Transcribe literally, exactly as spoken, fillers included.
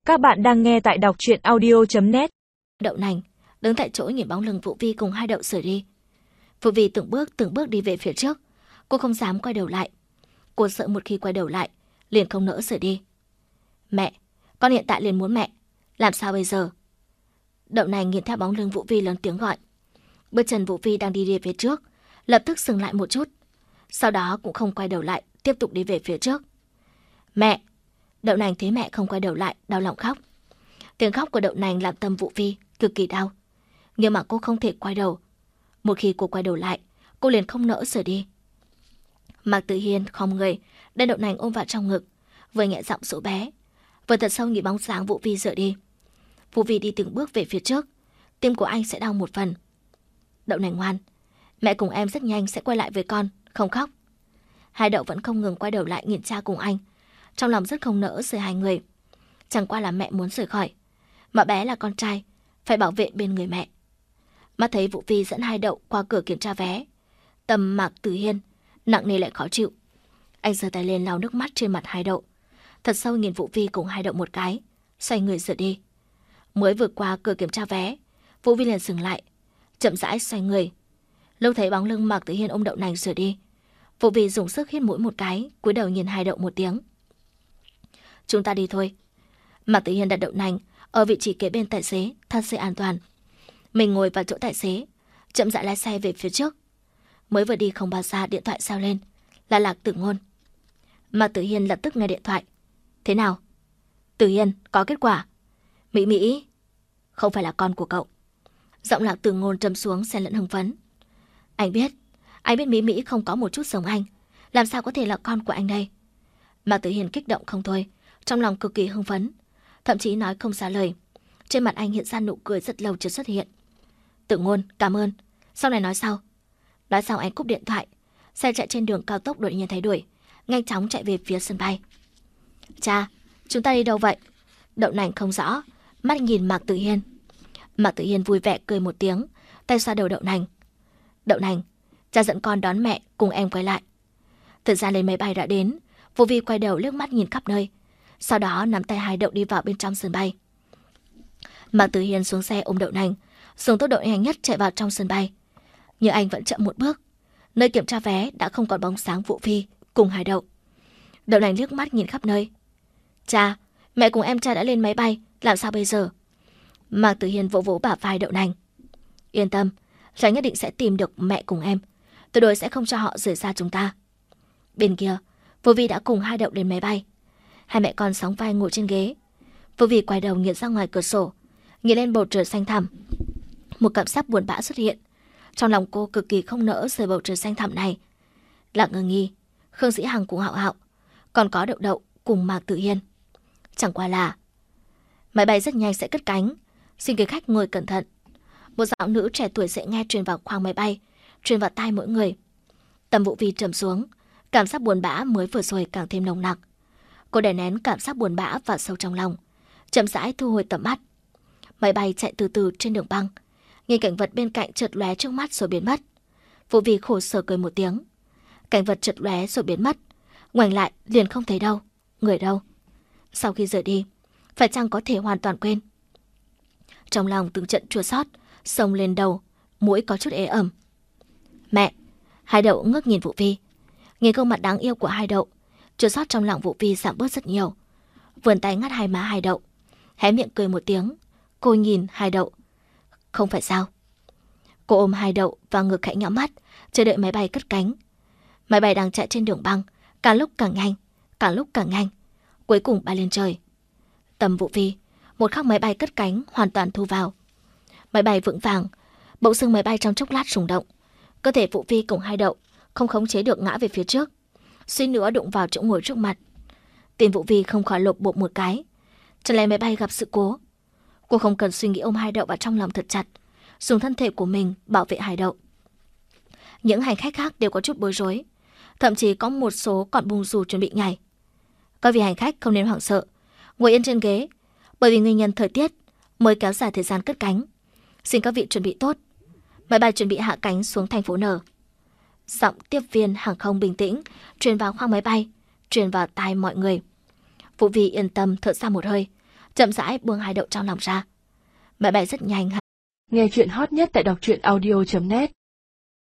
Các bạn đang nghe tại đọc truyện audio chấm net. Đậu Nành đứng tại chỗ nhìn bóng lưng Vũ Vi cùng hai đậu rời đi. Vũ Vi từng bước từng bước đi về phía trước. Cô không dám quay đầu lại. Cô sợ một khi quay đầu lại liền không nỡ rời đi. Mẹ, con hiện tại liền muốn mẹ. Làm sao bây giờ? Đậu Nành nhìn theo bóng lưng Vũ Vi lớn tiếng gọi. Bước chân Vũ Vi đang đi về phía trước, lập tức dừng lại một chút. Sau đó cũng không quay đầu lại, tiếp tục đi về phía trước. Mẹ! Đậu Nành thấy mẹ không quay đầu lại, đau lòng khóc. Tiếng khóc của Đậu Nành làm tâm Vũ Vi cực kỳ đau. Nhưng mà cô không thể quay đầu. Một khi cô quay đầu lại, cô liền không nỡ rời đi. Mạc Tử Hiên khom người, đem Đậu Nành ôm vào trong ngực, vừa nhẹ giọng dỗ bé, vừa thật sâu nhìn bóng dáng Vũ Vi rời đi. Vũ Vi đi từng bước về phía trước, tim của anh sẽ đau một phần. Đậu Nành ngoan, mẹ cùng em rất nhanh sẽ quay lại với con, không khóc. Hai Đậu vẫn không ngừng quay đầu lại nhìn cha cùng anh, trong lòng rất không nỡ rời hai người. Chẳng qua là mẹ muốn rời khỏi, mà bé là con trai, phải bảo vệ bên người mẹ. Mắt thấy Vũ Vi dẫn hai Đậu qua cửa kiểm tra vé, tâm Mạc Tử Hiên nặng nề lại khó chịu. Anh giơ tay lên lau nước mắt trên mặt hai Đậu, thật sâu nhìn Vũ Vi cùng hai Đậu một cái, xoay người rời đi. Mới vượt qua cửa kiểm tra vé, Vũ Vi liền dừng lại, chậm rãi xoay người. Lúc thấy bóng lưng Mạc Tử Hiên ôm Đậu Nành rời đi, Vũ Vi dùng sức hít mũi một cái, cúi đầu nhìn hai Đậu một tiếng. Chúng ta đi thôi. Mạc Tử Hiên đặt Đậu Nành ở vị trí kế bên tài xế, thắt dây an toàn. Mình ngồi vào chỗ tài xế, chậm rãi lái xe về phía trước. Mới vừa đi không bao xa điện thoại reo lên, là Lạc Tử Ngôn. Mạc Tử Hiên lập tức nghe điện thoại. Thế nào? Tử Hiên, có kết quả. Mỹ Mỹ, không phải là con của cậu. Giọng Lạc Tử Ngôn trầm xuống xen lẫn hưng phấn. Anh biết, anh biết Mỹ Mỹ không có một chút giống anh, làm sao có thể là con của anh đây? Mạc Tử Hiên kích động không thôi, trong lòng cực kỳ hưng phấn, thậm chí nói không ra lời. Trên mặt anh hiện ra nụ cười rất lâu chưa xuất hiện. Tử Ngôn, cảm ơn. Sau này nói sau. Nói xong anh cúp điện thoại. Xe chạy trên đường cao tốc đột nhiên thay đổi, nhanh chóng chạy về phía sân bay. Cha, chúng ta đi đâu vậy? Đậu Nành không rõ, mắt nhìn Mạc Tử Hiên. Mạc Tử Hiên vui vẻ cười một tiếng, tay xoa đầu Đậu Nành. Đậu Nành, cha dẫn con đón mẹ cùng em quay lại. Thời gian lên máy bay đã đến. Vũ Vi quay đầu liếc mắt nhìn khắp nơi, sau đó nắm tay hai Đậu đi vào bên trong sân bay. Mạc Tử Hiên xuống xe ôm Đậu Nành, dùng tốc độ nhanh nhất chạy vào trong sân bay. Nhưng anh vẫn chậm một bước. Nơi kiểm tra vé đã không còn bóng sáng Vũ Vi cùng hai Đậu. Đậu Nành liếc mắt nhìn khắp nơi. Cha, mẹ cùng em cha đã lên máy bay, làm sao bây giờ? Mạc Tử Hiên vỗ vỗ bả vai Đậu Nành. Yên tâm, cha nhất định sẽ tìm được mẹ cùng em, tuyệt đối sẽ không cho họ rời xa chúng ta. Bên kia, Vũ Vi đã cùng hai Đậu lên máy bay. Hai mẹ con sóng vai ngồi trên ghế. Vũ Vi quay đầu nhìn ra ngoài cửa sổ, nhìn lên bầu trời xanh thẳm. Một cảm giác buồn bã xuất hiện. Trong lòng cô cực kỳ không nỡ rời bầu trời xanh thẳm này. Lạc Ngưng Nhi, Khương Dĩ Hằng cùng Hạo Hạo, còn có Đậu Đậu cùng Mạc Tử Hiên. Chẳng qua là máy bay rất nhanh sẽ cất cánh, xin quý khách ngồi cẩn thận. Một giọng nữ trẻ tuổi dễ nghe truyền vào khoang máy bay, truyền vào tai mỗi người. Tâm Vũ Vi trầm xuống, cảm giác buồn bã mới vừa rồi càng thêm nồng nặc. Cô đè nén cảm giác buồn bã vào sâu trong lòng, chậm rãi thu hồi tầm mắt. Máy bay chạy từ từ trên đường băng, nhìn cảnh vật bên cạnh chợt lóe trước mắt rồi biến mất. Vũ Vi khổ sở cười một tiếng. Cảnh vật chợt lóe rồi biến mất, ngoảnh lại liền không thấy đâu, người đâu. Sau khi rời đi, phải chăng có thể hoàn toàn quên? Trong lòng từng trận chua xót xông lên đầu, mũi có chút ế ẩm. Mẹ! Hai Đậu ngước nhìn Vũ Vi, nhìn gương mặt đáng yêu của hai Đậu, chua xót trong lòng Vũ Vi giảm bớt rất nhiều. Vươn tay ngắt hai má hai Đậu, hé miệng cười một tiếng. Cô nhìn hai Đậu. Không phải sao? Cô ôm hai Đậu vào ngực khẽ nhắm mắt, chờ đợi máy bay cất cánh. Máy bay đang chạy trên đường băng, càng lúc càng nhanh, càng lúc càng nhanh, cuối cùng bay lên trời. Tâm Vũ Vi, một khắc máy bay cất cánh hoàn toàn thu vào. Máy bay vững vàng, bỗng dưng máy bay trong chốc lát rung động. Cơ thể Vũ Vi cùng hai Đậu không khống chế được ngã về phía trước, suýt nữa đụng vào chỗ ngồi trước mặt. Tim Vũ Vi không khỏi lộp bộp một cái. Chẳng lẽ máy bay gặp sự cố? Cô không cần suy nghĩ ôm hai Đậu vào trong lòng thật chặt, dùng thân thể của mình bảo vệ hai Đậu. Những hành khách khác đều có chút bối rối, thậm chí có một số còn bung dù chuẩn bị nhảy. Các vị hành khách không nên hoảng sợ, ngồi yên trên ghế, bởi vì nguyên nhân thời tiết mới kéo dài thời gian cất cánh. Xin các vị chuẩn bị tốt, máy bay chuẩn bị hạ cánh xuống thành phố N. Giọng tiếp viên hàng không bình tĩnh truyền vào khoang máy bay, truyền vào tai mọi người. Vũ Vi yên tâm thở ra một hơi, chậm rãi buông hai đậu trong lòng ra. Mẹ bay rất nhanh. Nghe chuyện hot nhất tại đọc truyện audio chấm net